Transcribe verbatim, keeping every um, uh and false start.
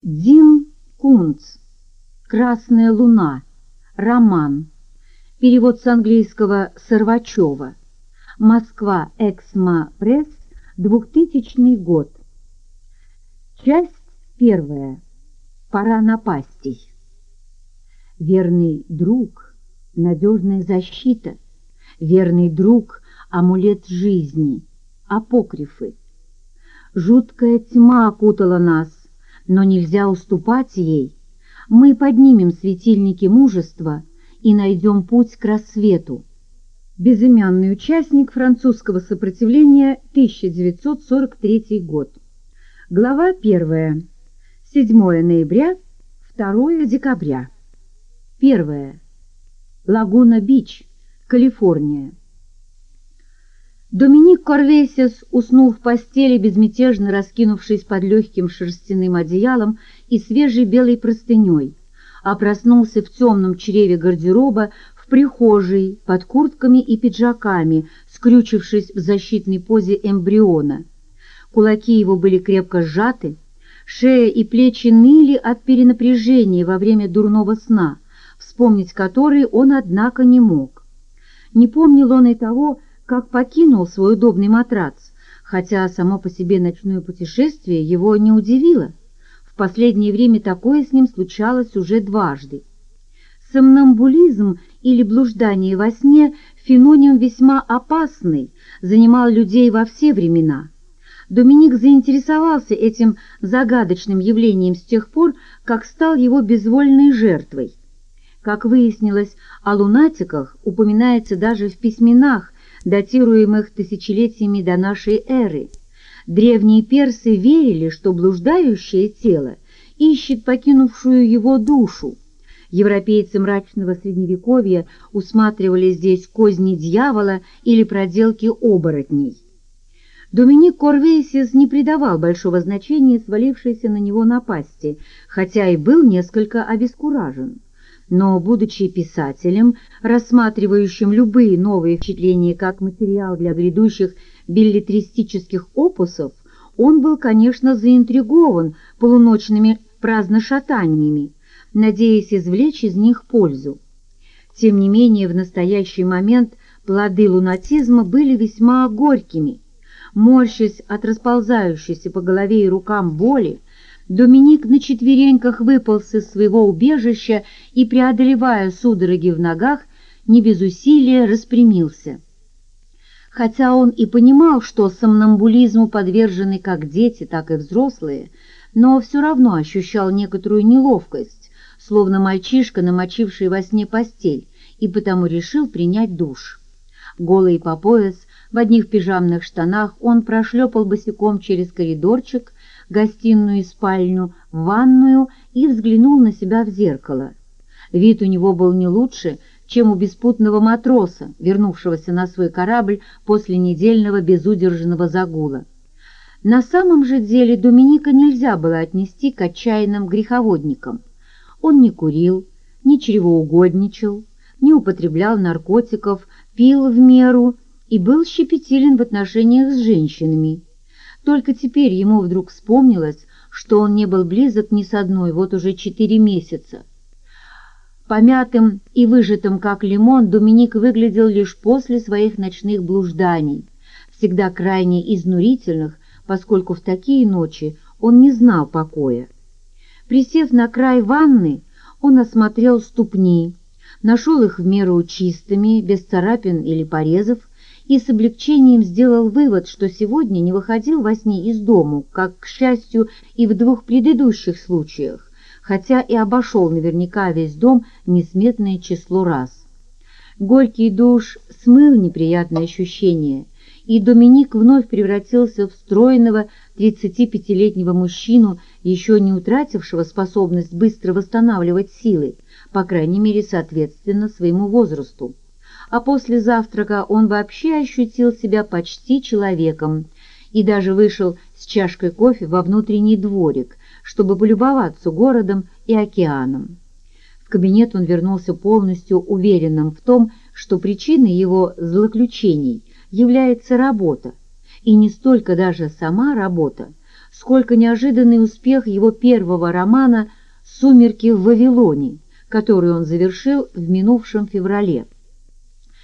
Дин Кунц. «Красная луна». Роман. Перевод с английского Сорвачева. Москва. Эксмо Пресс. двухтысячный год. Часть первая. Пора напастей. Верный друг, надежная защита. Верный друг, амулет жизни. Апокрифы. Жуткая тьма окутала нас, но нельзя уступать ей. Мы поднимем светильники мужества и найдем путь к рассвету. Безымянный участник французского сопротивления, тысяча девятьсот сорок третий год. Глава первая. седьмое ноября, второе декабря. Первое. Лагуна-Бич, Калифорния. Доминик Корвесис уснул в постели, безмятежно раскинувшись под легким шерстяным одеялом и свежей белой простыней, а проснулся в темном чреве гардероба в прихожей под куртками и пиджаками, скрючившись в защитной позе эмбриона. Кулаки его были крепко сжаты, шея и плечи ныли от перенапряжения во время дурного сна, вспомнить который он, однако, не мог. Не помнил он и того, как покинул свой удобный матрац, хотя само по себе ночное путешествие его не удивило. В последнее время такое с ним случалось уже дважды. Сомнамбулизм или блуждание во сне – феномен весьма опасный, занимал людей во все времена. Доминик заинтересовался этим загадочным явлением с тех пор, как стал его безвольной жертвой. Как выяснилось, о лунатиках упоминается даже в письменах, датируемых тысячелетиями до нашей эры. Древние персы верили, что блуждающее тело ищет покинувшую его душу. Европейцы мрачного средневековья усматривали здесь козни дьявола или проделки оборотней. Доминик Корвесис не придавал большого значения свалившейся на него напасти, хотя и был несколько обескуражен. Но, будучи писателем, рассматривающим любые новые впечатления как материал для грядущих беллетристических опусов, он был, конечно, заинтригован полуночными праздношатаниями, надеясь извлечь из них пользу. Тем не менее, в настоящий момент плоды лунатизма были весьма горькими. Морщась от расползающейся по голове и рукам боли, Доминик на четвереньках выполз из своего убежища и, преодолевая судороги в ногах, не без усилия распрямился. Хотя он и понимал, что сомнамбулизму подвержены как дети, так и взрослые, но все равно ощущал некоторую неловкость, словно мальчишка, намочивший во сне постель, и потому решил принять душ. Голый по пояс, в одних пижамных штанах, он прошлепал босиком через коридорчик, гостиную и спальню, в ванную и взглянул на себя в зеркало. Вид у него был не лучше, чем у беспутного матроса, вернувшегося на свой корабль после недельного безудержного загула. На самом же деле Доминика нельзя было отнести к отчаянным греховодникам. Он не курил, не чревоугодничал, не употреблял наркотиков, пил в меру и был щепетилен в отношениях с женщинами. Только теперь ему вдруг вспомнилось, что он не был близок ни с одной вот уже четыре месяца. Помятым и выжатым, как лимон, Доминик выглядел лишь после своих ночных блужданий, всегда крайне изнурительных, поскольку в такие ночи он не знал покоя. Присев на край ванны, он осмотрел ступни, нашел их в меру чистыми, без царапин или порезов, и с облегчением сделал вывод, что сегодня не выходил во сне из дому, как, к счастью, и в двух предыдущих случаях, хотя и обошел наверняка весь дом несметное число раз. Горький душ смыл неприятное ощущение, и Доминик вновь превратился в стройного тридцатипятилетнего мужчину, еще не утратившего способность быстро восстанавливать силы, по крайней мере, соответственно своему возрасту. А после завтрака он вообще ощутил себя почти человеком и даже вышел с чашкой кофе во внутренний дворик, чтобы полюбоваться городом и океаном. В кабинет он вернулся полностью уверенным в том, что причиной его злоключений является работа, и не столько даже сама работа, сколько неожиданный успех его первого романа «Сумерки в Вавилоне», который он завершил в минувшем феврале.